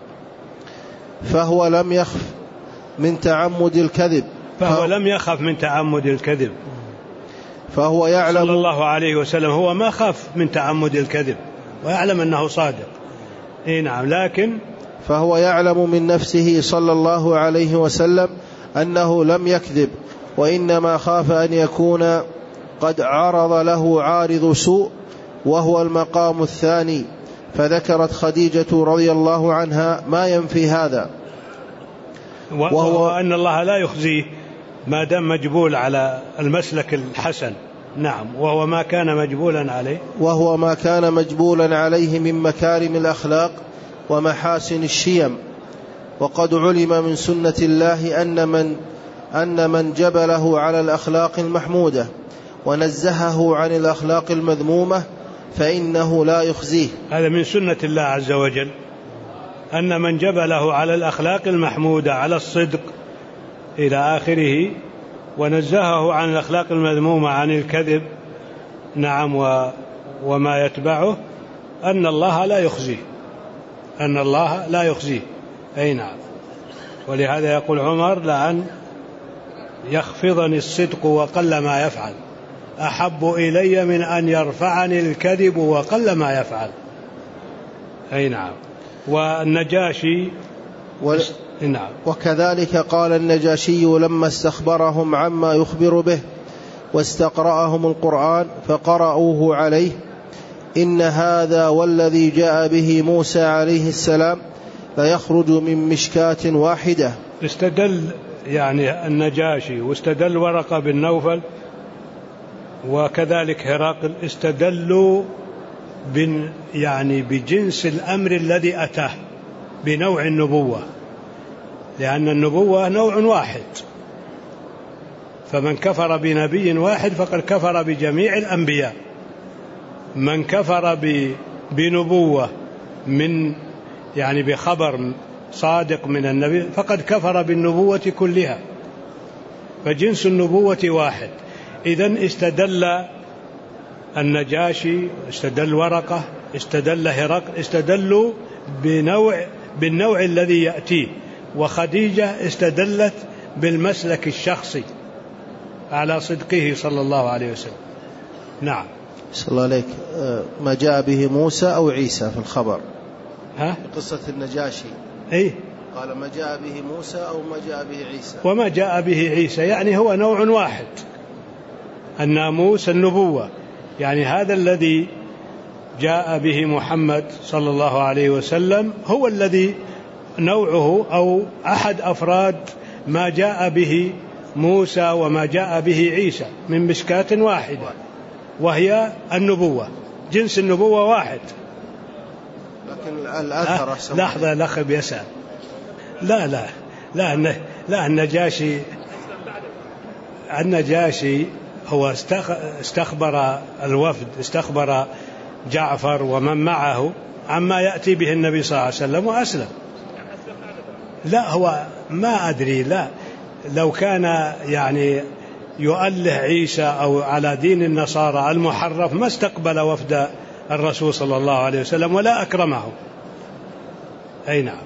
فهو لم يخف من تعمد الكذب فهو لم يخف من تعمد الكذب فهو يعلم صلى الله عليه وسلم، هو ما خاف من تعمد الكذب ويعلم أنه صادق. إيه نعم. لكن فهو يعلم من نفسه صلى الله عليه وسلم أنه لم يكذب، وإنما خاف أن يكون قد عرض له عارض سوء وهو المقام الثاني، فذكرت خديجة رضي الله عنها ما ينفي هذا، وهو أن الله لا يخزيه ما دام مجبول على المسلك الحسن. نعم. وهو ما كان مجبولا عليه وهو ما كان مجبولا عليه من مكارم الأخلاق ومحاسن الشيم. وقد علم من سنة الله أن من أن من جبله على الأخلاق المحمودة ونزهه عن الأخلاق المذمومة فإنه لا يخزيه. هذا من سنة الله عز وجل، أن من جبله على الأخلاق المحمودة، على الصدق إلى آخره، ونزهه عن الأخلاق المذمومة، عن الكذب، نعم، وما يتبعه، أن الله لا يخزيه، أن الله لا يخزيه. أي نعم. ولهذا يقول عمر لأن يخفضني الصدق وقل ما يفعل، أحب إلي من أن يرفعني الكذب وقل ما يفعل. أي نعم. والنجاشي و... نعم. وكذلك قال النجاشي لما استخبرهم عما يخبر به واستقرأهم القرآن فقرأوه عليه إن هذا والذي جاء به موسى عليه السلام ليخرج من مشكاة واحدة. استدل يعني النجاشي واستدل ورقة بن نوفل وكذلك هرقل، استدلوا بن يعني بجنس الأمر الذي أتاه، بنوع النبوة، لأن النبوة نوع واحد، فمن كفر بنبي واحد فقد كفر بجميع الأنبياء. من كفر بنبوة من يعني بخبر صادق من النبي فقد كفر بالنبوة كلها، فجنس النبوة واحد. إذن استدل النجاشي، استدل ورقة، استدل هرقل، استدلوا بنوع بالنوع الذي يأتيه، وخديجة استدلت بالمسلك الشخصي على صدقه صلى الله عليه وسلم. نعم. صلى الله عليك. ما جاء به موسى أو عيسى في الخبر، ها؟ قصة النجاشي. أي قال ما جاء به موسى أو ما جاء به عيسى. وما جاء به عيسى يعني هو نوع واحد، الناموس النبوة، يعني هذا الذي جاء به محمد صلى الله عليه وسلم هو الذي نوعه أو أحد أفراد ما جاء به موسى وما جاء به عيسى من مشكاة واحدة، وهي النبوة، جنس النبوة واحد. لكن الأثر أه لحظة الأخ بيسأل. لا لا لا لا النجاشي النجاشي هو استخبر الوفد، استخبر جعفر ومن معه عما يأتي به النبي صلى الله عليه وسلم وأسلم. لا هو ما أدري، لا لو كان يعني يؤله عيسى أو على دين النصارى المحرف ما استقبل وفد الرسول صلى الله عليه وسلم ولا أكرمه. أي نعم.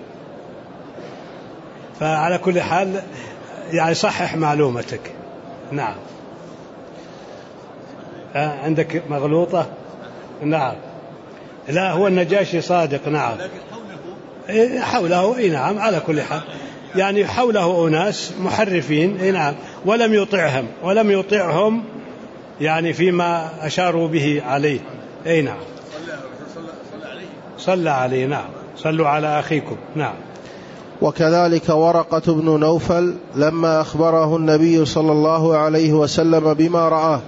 فعلى كل حال يعني صحح معلومتك. نعم. عندك مغلوطة. نعم. لا هو النجاشي صادق. نعم. حوله. اي نعم. على كل حال يعني حوله أناس محرفين. اي نعم. ولم يطعهم ولم يطعهم يعني فيما أشاروا به عليه. اي نعم. صلى عليه. نعم، صلوا على أخيكم. نعم. وكذلك ورقة بن نوفل لما أخبره النبي صلى الله عليه وسلم بما رآه،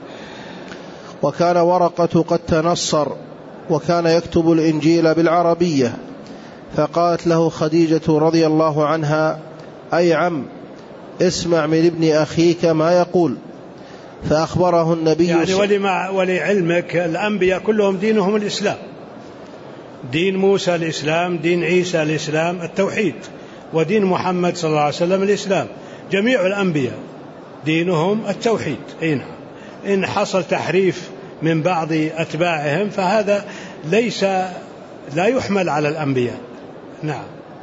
وكان ورقة قد تنصر وكان يكتب الإنجيل بالعربية، فقالت له خديجة رضي الله عنها: أي عم، اسمع من ابن أخيك ما يقول. فأخبره النبي يعني ولمع ولعلمك الأنبياء كلهم دينهم الإسلام، دين موسى الإسلام، دين عيسى الإسلام التوحيد، ودين محمد صلى الله عليه وسلم الإسلام. جميع الأنبياء دينهم التوحيد. إن حصل تحريف من بعض أتباعهم فهذا ليس لا يحمل على الأنبياء. نعم.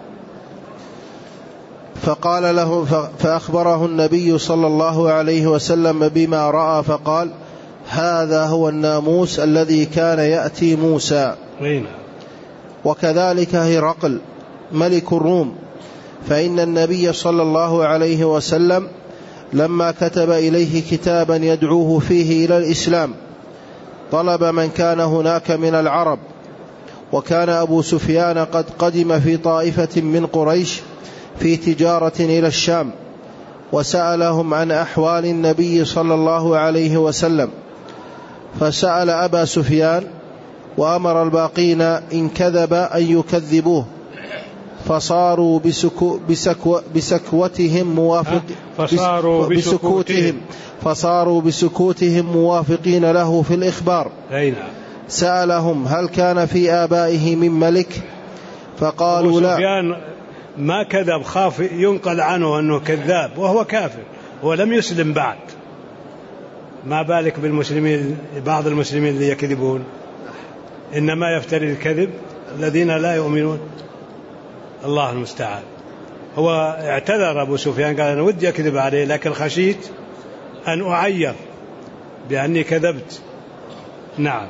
فقال له فأخبره النبي صلى الله عليه وسلم بما رأى، فقال: هذا هو الناموس الذي كان يأتي موسى. وكذلك هرقل ملك الروم، فإن النبي صلى الله عليه وسلم لما كتب إليه كتابا يدعوه فيه إلى الإسلام طلب من كان هناك من العرب، وكان أبو سفيان قد قدم في طائفة من قريش في تجارة إلى الشام، وسألهم عن أحوال النبي صلى الله عليه وسلم، فسأل أبا سفيان وأمر الباقين إن كذب أن يكذبوه، فصاروا بسكو بسكو بسكوتهم موافق فصاروا بسكوتهم فصاروا بسكوتهم موافقين له في الإخبار. سألهم: هل كان في آبائه من ملك؟ فقالوا لا. سفيان ما كذب، خاف ينقل عنه أنه كذاب وهو كافر ولم يسلم بعد، ما بالك بالمسلمين، بعض المسلمين اللي يكذبون، إنما يفتري الكذب الذين لا يؤمنون. الله المستعان. هو اعتذر أبو سفيان، قال أنا ودي أكذب عليه لكن خشيت أن أعير بأني كذبت. نعم.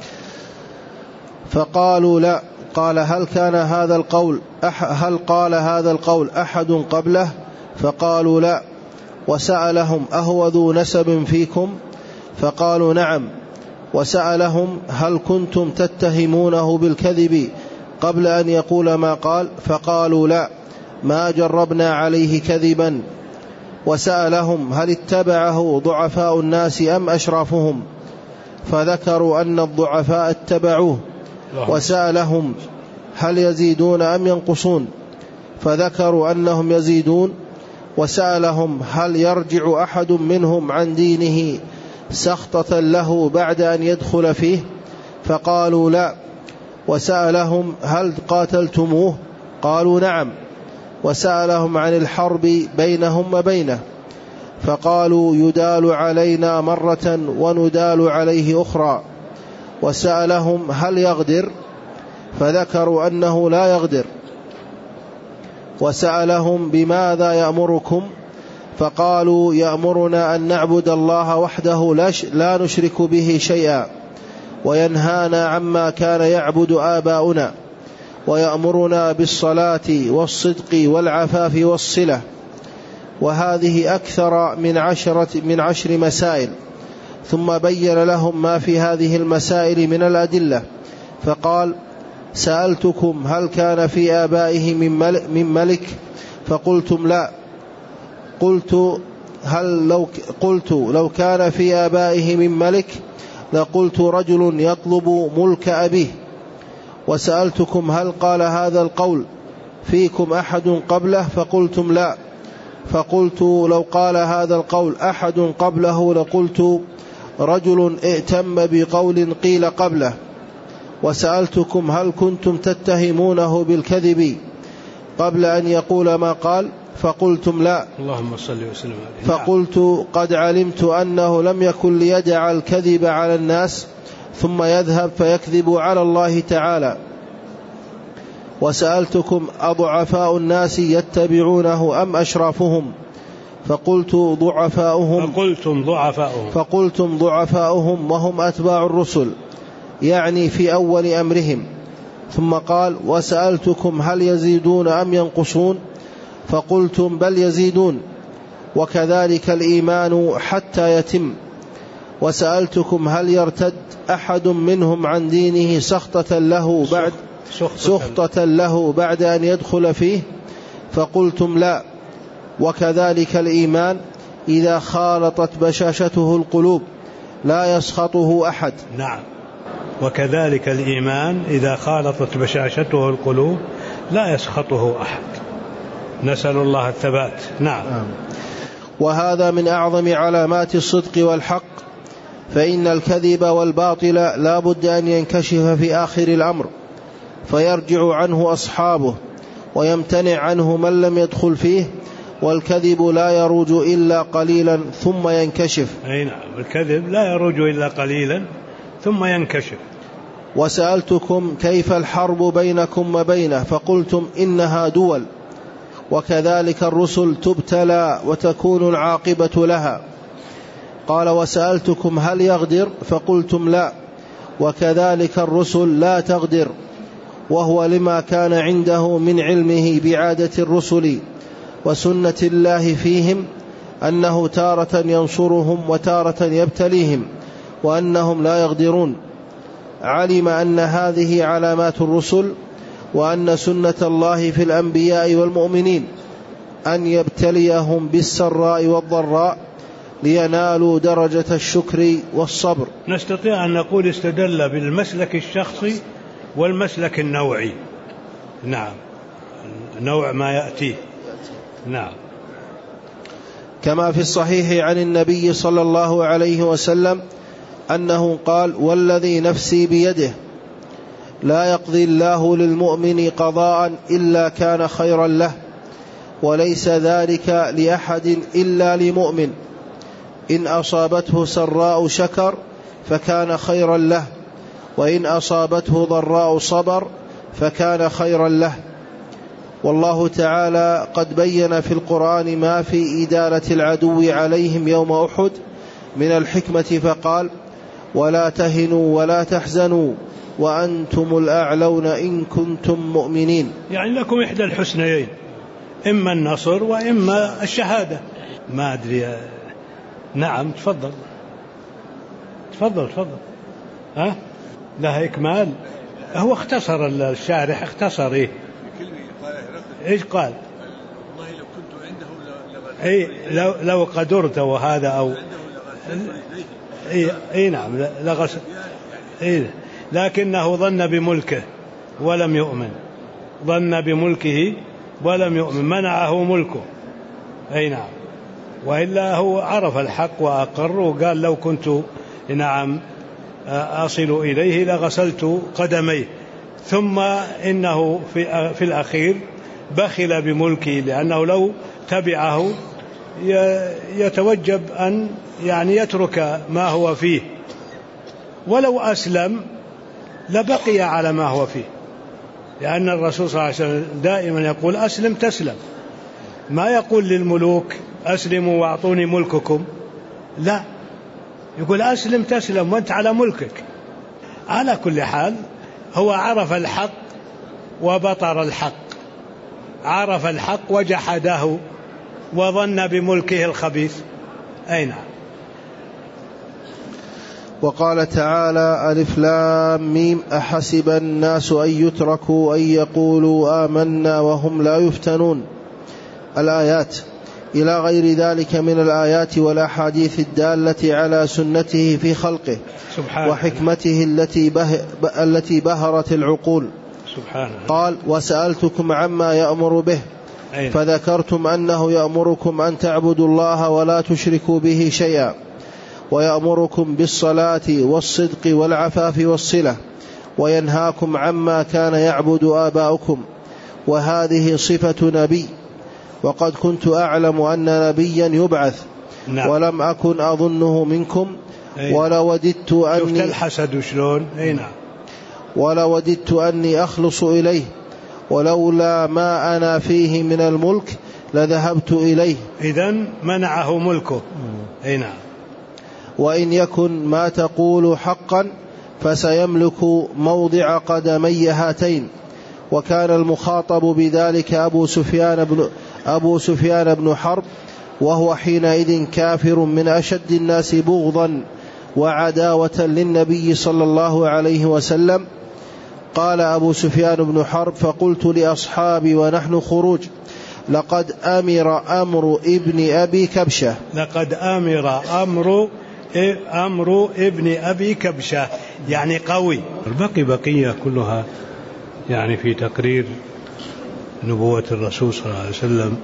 فقالوا لا. قال: هل كان هذا القول هل قال هذا القول أحد قبله؟ فقالوا لا. وسألهم: أهو ذو نسب فيكم؟ فقالوا نعم. وسألهم: هل كنتم تتهمونه بالكذب قبل أن يقول ما قال؟ فقالوا لا، ما جربنا عليه كذبا. وسألهم: هل اتبعه ضعفاء الناس أم أشرافهم؟ فذكروا أن الضعفاء اتبعوه. وسألهم: هل يزيدون أم ينقصون؟ فذكروا أنهم يزيدون. وسألهم: هل يرجع أحد منهم عن دينه سخطة له بعد أن يدخل فيه؟ فقالوا لا. وسألهم: هل قاتلتموه؟ قالوا نعم. وسألهم عن الحرب بينهم وبينه، فقالوا: يدال علينا مرة وندال عليه أخرى. وسألهم: هل يغدر؟ فذكروا أنه لا يغدر. وسألهم: بماذا يأمركم؟ فقالوا: يأمرنا أن نعبد الله وحده لا نشرك به شيئا، وينهانا عما كان يعبد آباؤنا، ويأمرنا بالصلاة والصدق والعفاف والصلة. وهذه أكثر من عشرة من عشر مسائل. ثم بين لهم ما في هذه المسائل من الأدلة، فقال: سألتكم: هل كان في آبائه من ملك؟ فقلتم لا. قلت: هل لو قلت لو كان في آبائه من ملك لقلت رجل يطلب ملك أبيه. وسألتكم: هل قال هذا القول فيكم أحد قبله؟ فقلتم لا. فقلت: لو قال هذا القول أحد قبله لقلت رجل ائتم بقول قيل قبله. وسألتكم: هل كنتم تتهمونه بالكذب قبل أن يقول ما قال؟ فقلتم لا. اللهم صل وسلم عليه. فقلت: قد علمت أنه لم يكن ليدع الكذب على الناس ثم يذهب فيكذب على الله تعالى. وسألتكم: أضعفاء الناس يتبعونه أم أشرافهم؟ فقلت: ضعفاؤهم. فقلتم ضعفاؤهم. فقلتم ضعفاؤهم وهم أتباع الرسل، يعني في أول أمرهم. ثم قال: وسألتكم: هل يزيدون أم ينقصون؟ فقلتم: بل يزيدون، وكذلك الإيمان حتى يتم. وسألتكم: هل يرتد أحد منهم عن دينه سخطة له بعد سخطة له بعد أن يدخل فيه؟ فقلتم لا. وكذلك الإيمان إذا خالطت بشاشته القلوب لا يسخطه أحد. نعم، وكذلك الإيمان إذا خالطت بشاشته القلوب لا يسخطه أحد. نسأل الله الثبات. نعم. وهذا من أعظم علامات الصدق والحق، فإن الكذب والباطل لا بد أن ينكشف في آخر الأمر فيرجع عنه أصحابه ويمتنع عنه من لم يدخل فيه، والكذب لا يروج إلا قليلا ثم ينكشف. أي نعم، الكذب لا يروج إلا قليلا ثم ينكشف. وسألتكم كيف الحرب بينكم وبينه فقلتم إنها دول، وكذلك الرسل تبتلى وتكون العاقبة لها. قال وسألتكم هل يغدر فقلتم لا، وكذلك الرسل لا تغدر، وهو لما كان عنده من علمه بعادة الرسل وسنة الله فيهم أنه تارة ينصرهم وتارة يبتليهم وأنهم لا يغدرون. علم أن هذه علامات الرسل وأن سنة الله في الأنبياء والمؤمنين أن يبتليهم بالسراء والضراء لينالوا درجة الشكر والصبر. نستطيع أن نقول استدل بالمسلك الشخصي والمسلك النوعي. نعم، نوع ما يأتيه. نعم. كما في الصحيح عن النبي صلى الله عليه وسلم أنه قال والذي نفسي بيده لا يقضي الله للمؤمن قضاء إلا كان خيرا له، وليس ذلك لأحد إلا لمؤمن، إن أصابته سراء شكر فكان خيرا له، وإن أصابته ضراء صبر فكان خيرا له. والله تعالى قد بين في القرآن ما في إدالة العدو عليهم يوم أحد من الحكمة فقال ولا تهنوا ولا تحزنوا وأنتم الأعلون إن كنتم مؤمنين. يعني لكم إحدى الحسنيين، إما النصر وإما الشهادة. ما أدري. نعم، تفضل تفضل تفضل. ها لها إكمال. هو اختصر الشارح، اختصر. إيه إيش قال؟ والله لو كنت عنده إيه لو لو قدرت وهذا أو إيه إيه نعم لغس. إيه لكنه ظن بملكه ولم يؤمن، ظن بملكه ولم يؤمن، منعه ملكه. أي نعم، وإلا هو عرف الحق وأقر وقال لو كنت نعم أصل إليه لغسلت قدميه. ثم إنه في, في الأخير بخل بملكه، لأنه لو تبعه يتوجب أن يعني يترك ما هو فيه، ولو أسلم لبقي على ما هو فيه، لأن الرسول صلى الله عليه وسلم دائما يقول أسلم تسلم، ما يقول للملوك أسلموا وأعطوني ملككم، لا، يقول أسلم تسلم وأنت على ملكك. على كل حال هو عرف الحق وبطر الحق، عرف الحق وجحده وظن بملكه الخبيث. أي نعم. وقال تعالى ألف لام ميم أحسب الناس أن يتركوا أن يقولوا آمنا وهم لا يفتنون. الآيات إلى غير ذلك من الآيات والأحاديث الدالة على سنته في خلقه سبحانه وحكمته التي, به التي بهرت العقول سبحانه. قال وسألتكم عما يأمر به فذكرتم أنه يأمركم أن تعبدوا الله ولا تشركوا به شيئا، ويأمركم بالصلاة والصدق والعفاف والصلة، وينهاكم عما كان يعبد آباؤكم، وهذه صفة نبي، وقد كنت أعلم أن نبيا يبعث نعم. ولم أكن أظنه منكم ولوددت أني الحسد شلون أي نعم ولوددت أني أخلص إليه، ولولا ما أنا فيه من الملك لذهبت إليه. إذن منعه ملكه. أي نعم. وإن يكن ما تقول حقا فسيملك موضع قدمي هاتين. وكان المخاطب بذلك أبو سفيان بن, أبو سفيان بن حرب، وهو حينئذ كافر من أشد الناس بغضا وعداوة للنبي صلى الله عليه وسلم. قال أبو سفيان بن حرب فقلت لأصحابي ونحن خروج لقد أمر أمر ابن أبي كبشة لقد أمر أمر أمر ابن أبي كبشة يعني قوي. البقي بقية كلها يعني في تقرير نبوة الرسول صلى الله عليه وسلم،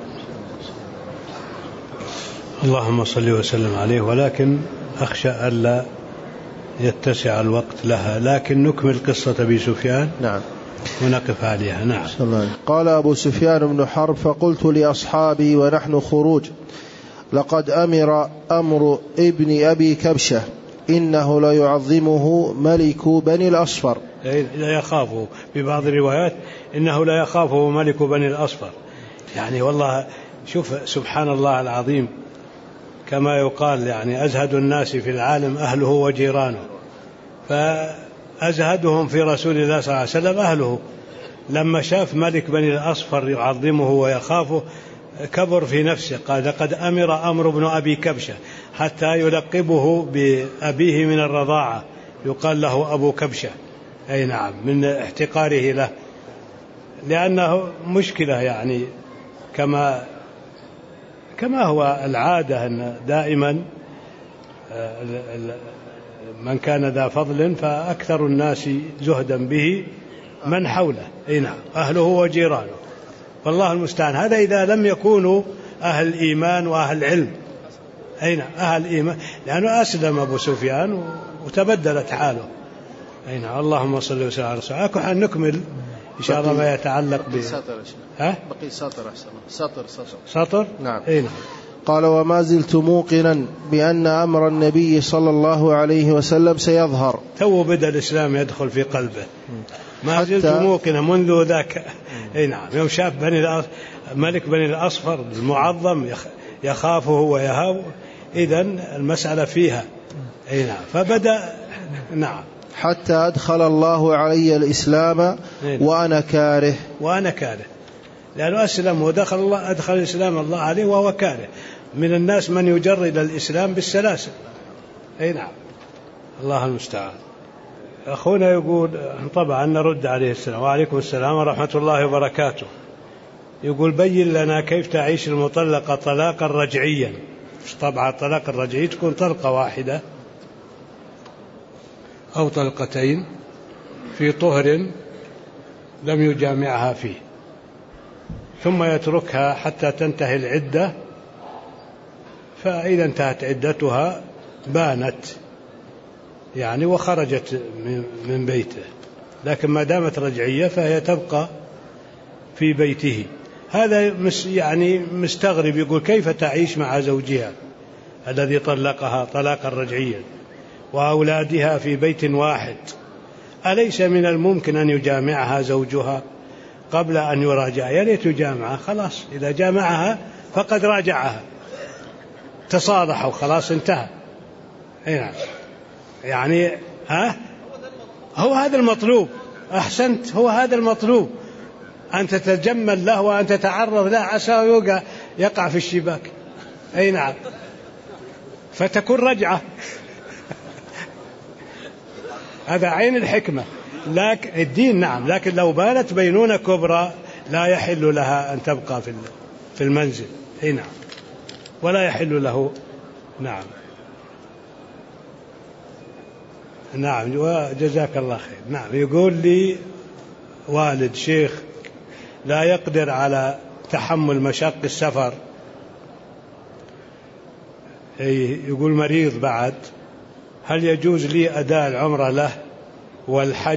اللهم صل وسلم عليه، ولكن أخشى ألا يتسع الوقت لها، لكن نكمل قصة أبي سفيان نعم ونقف عليها. نعم. قال أبو سفيان بن حرب فقلت لأصحابي ونحن خروج لقد أمر أمر ابن أبي كبشة إنه لا يعظمه ملك بني الأصفر. لا يخافه، ببعض الروايات إنه لا يخافه ملك بني الأصفر. يعني والله شوف سبحان الله العظيم، كما يقال يعني أزهد الناس في العالم أهله وجيرانه، فأزهدهم في رسول الله صلى الله عليه وسلم أهله. لما شاف ملك بني الأصفر يعظمه ويخافه كبر في نفسه، قال لقد أمر أمر ابن أبي كبشة، حتى يلقبه بأبيه من الرضاعة، يقال له أبو كبشة، أي نعم، من احتقاره له، لأنه مشكلة يعني كما كما هو العادة أن دائما من كان ذا فضل فأكثر الناس زهدا به من حوله، أي نعم، أهله وجيرانه، والله المستعان. هذا إذا لم يكونوا أهل إيمان وأهل علم، أي نعم، أهل إيمان، لأنه أسلم أبو سفيان وتبدلت حاله، أي نعم. اللهم صل وسلم على رسول الله. أكو نكمل إن شاء الله ما يتعلق ب ها بقي سطر سطر سطر سطر نعم. أي نعم. قال وما زلت موقنا بأن أمر النبي صلى الله عليه وسلم سيظهر. تو بدأ الإسلام يدخل في قلبه، ما زلت موقنا منذ ذاك، أي نعم، يوم شاف بني ملك بني الأصفر المعظم يخافه ويهابه، إذن المسألة فيها، أي نعم، فبدأ نعم. حتى أدخل الله علي الإسلام وأنا كاره وأنا كاره لأنه أسلم ودخل الله، أدخل الإسلام الله عليه وهو كاره. من الناس من يجر إلى الإسلام بالسلاسل، أي نعم، الله المستعان. أخونا يقول طبعا نرد عليه السلام، وعليكم السلام ورحمة الله وبركاته. يقول بين لنا كيف تعيش المطلقة طلاقا رجعيا. طبعا الطلاق الرجعي تكون طلقة واحدة أو طلقتين في طهر لم يجامعها فيه، ثم يتركها حتى تنتهي العدة، فإذا انتهت عدتها بانت يعني وخرجت من بيته، لكن ما دامت رجعية فهي تبقى في بيته. هذا يعني مستغرب، يقول كيف تعيش مع زوجها الذي طلقها طلاقا رجعيا وأولادها في بيت واحد؟ أليس من الممكن أن يجامعها زوجها قبل أن يراجع؟ يا ريت يجامعها، خلاص إذا جامعها فقد راجعها، تصالحوا خلاص انتهى. نعم، يعني ها هو هذا المطلوب. أحسنت، هو هذا المطلوب، أن تتجمل له وأن تتعرض له عسى يوقع يقع في الشباك، أي نعم، فتكون رجعة. هذا عين الحكمة، لكن الدين نعم، لكن لو بانت بينونة كبرى لا يحل لها أن تبقى في المنزل، أي نعم، ولا يحل له. نعم نعم، وجزاك الله خير. نعم، يقول لي والد شيخ لا يقدر على تحمل مشاق السفر، يقول مريض بعد، هل يجوز لي أداء العمرة له والحج؟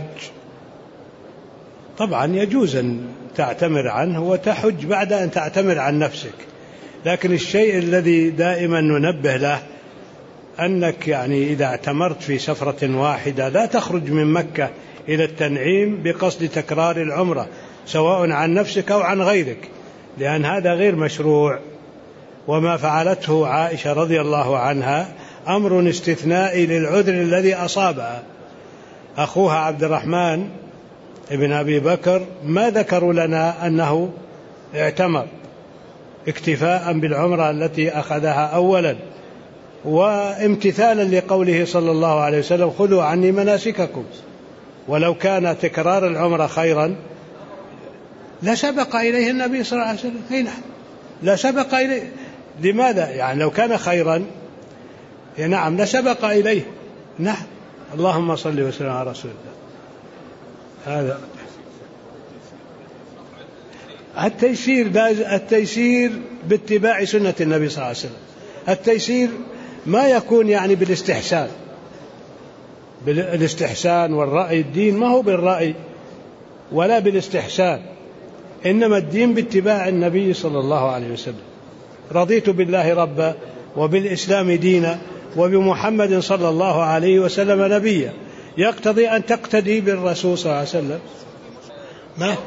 طبعا يجوز أن تعتمر عنه وتحج بعد أن تعتمر عن نفسك، لكن الشيء الذي دائما ننبه له أنك يعني إذا اعتمرت في سفرة واحدة لا تخرج من مكة إلى التنعيم بقصد تكرار العمرة سواء عن نفسك أو عن غيرك، لأن هذا غير مشروع. وما فعلته عائشة رضي الله عنها أمر استثنائي للعذر الذي أصابها. أخوها عبد الرحمن ابن أبي بكر ما ذكروا لنا أنه اعتمر اكتفاء بالعمرة التي أخذها أولا، وامتثالا لقوله صلى الله عليه وسلم خذوا عني مناسككم، ولو كان تكرار العمرة خيرا لسبق إليه النبي صلى الله عليه وسلم. هنا لا سبق إليه. لماذا؟ يعني لو كان خيرا نعم لسبق إليه. نعم. اللهم صل وسلم على رسول الله. هذا التيسير. التيسير باتباع سنة النبي صلى الله عليه وسلم. التيسير ما يكون يعني بالاستحسان. بالاستحسان والرأي. الدين ما هو بالرأي ولا بالاستحسان، إنما الدين باتباع النبي صلى الله عليه وسلم. رضيت بالله ربا وبالإسلام دينا وبمحمد صلى الله عليه وسلم نبيا، يقتضي أن تقتدي بالرسول صلى الله عليه وسلم. ما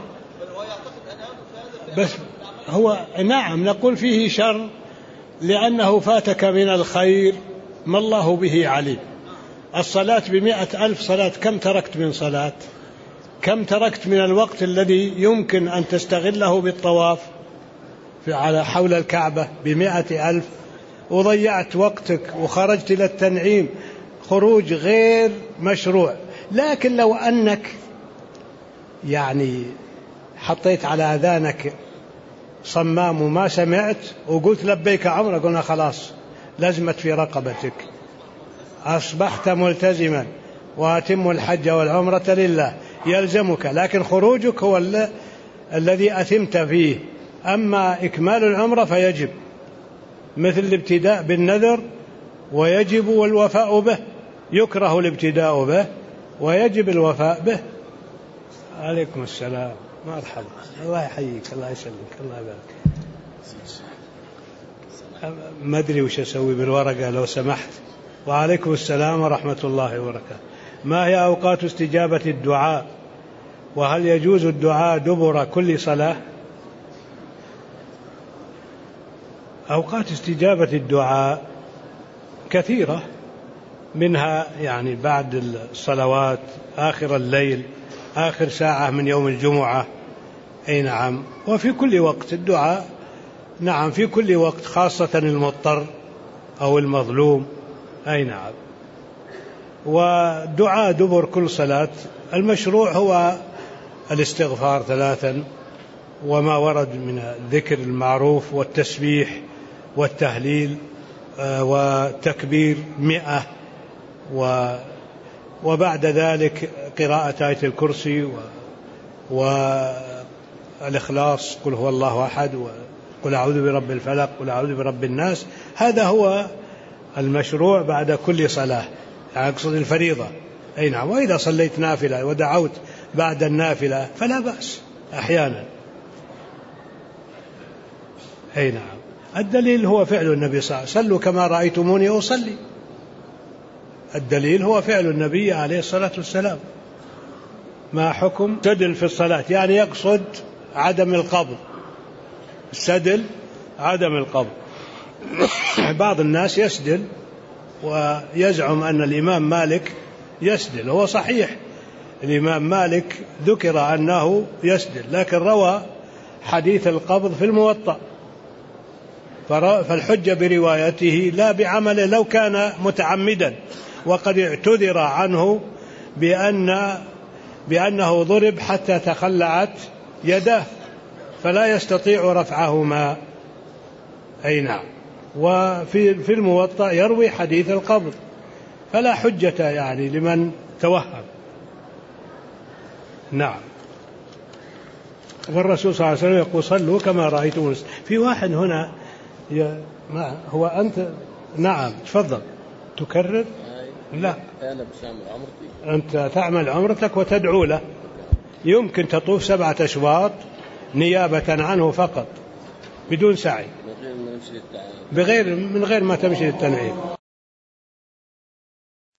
بس هو نعم نقول فيه شر لأنه فاتك من الخير ما الله به عليم. الصلاة بمئة ألف صلاة، كم تركت من صلاة؟ كم تركت من الوقت الذي يمكن أن تستغله بالطواف على حول الكعبة بمئة ألف، وضيعت وقتك وخرجت إلى التنعيم خروج غير مشروع. لكن لو أنك يعني حطيت على أذانك صمام وما سمعت وقلت لبيك عمرة، قلنا خلاص لزمت في رقبتك، أصبحت ملتزما وأتم الحج والعمرة لله، يلزمك. لكن خروجك هو الذي أتمت فيه. أما إكمال العمرة فيجب، مثل الابتداء بالنذر ويجب الوفاء به. يكره الابتداء به ويجب الوفاء به. عليكم السلام. مرحبا. الله يحييك. الله يسلمك. الله يبارك. ما أدري وش أسوي بالورقة لو سمحت. وعليكم السلام ورحمة الله وبركاته. ما هي أوقات استجابة الدعاء؟ وهل يجوز الدعاء دبر كل صلاة؟ أوقات استجابة الدعاء كثيرة، منها يعني بعد الصلوات، آخر الليل، آخر ساعة من يوم الجمعة. أي نعم. وفي كل وقت الدعاء. نعم في كل وقت، خاصة المضطر أو المظلوم. أي نعم. ودعاء دبر كل صلاة المشروع هو الاستغفار ثلاثا، وما ورد من الذكر المعروف والتسبيح والتهليل والتكبير مئة، وبعد ذلك قراءة آية الكرسي والإخلاص، قل هو الله أحد، وقل أعوذ برب الفلق، قل أعوذ برب الناس. هذا هو المشروع بعد كل صلاة، أقصد الفريضة. أي نعم. وإذا صليت نافلة ودعوت بعد النافلة فلا بأس أحيانا. أي نعم. الدليل هو فعل النبي صلى الله عليه وسلم. صلوا كما رأيتموني أصلي. الدليل هو فعل النبي عليه الصلاة والسلام. ما حكم سدل في الصلاة؟ يعني يقصد عدم القبض. السدل عدم القبض. بعض الناس يسدل ويزعم أن الإمام مالك يسدل. هو صحيح الإمام مالك ذكر أنه يسدل، لكن روى حديث القبض في الموطأ، فالحجة بروايته لا بعمله لو كان متعمدا. وقد اعتذر عنه بأن بأنه ضرب حتى تخلعت يداه فلا يستطيع رفعهما. أي نعم. وفي في الموطأ يروي حديث القبض، فلا حجة يعني لمن توهم. نعم. والرسول صلى الله عليه وسلم يقول صلوا كما رأيتم. في واحد هنا يا ما هو أنت. نعم تفضل. تكرر؟ لا، أنا بشامل عمرتي. أنت تعمل عمرتك وتدعو له. يمكن تطوف سبعة أشواط نيابة عنه فقط بدون سعي، بغير من غير ما تمشي للتنعيم.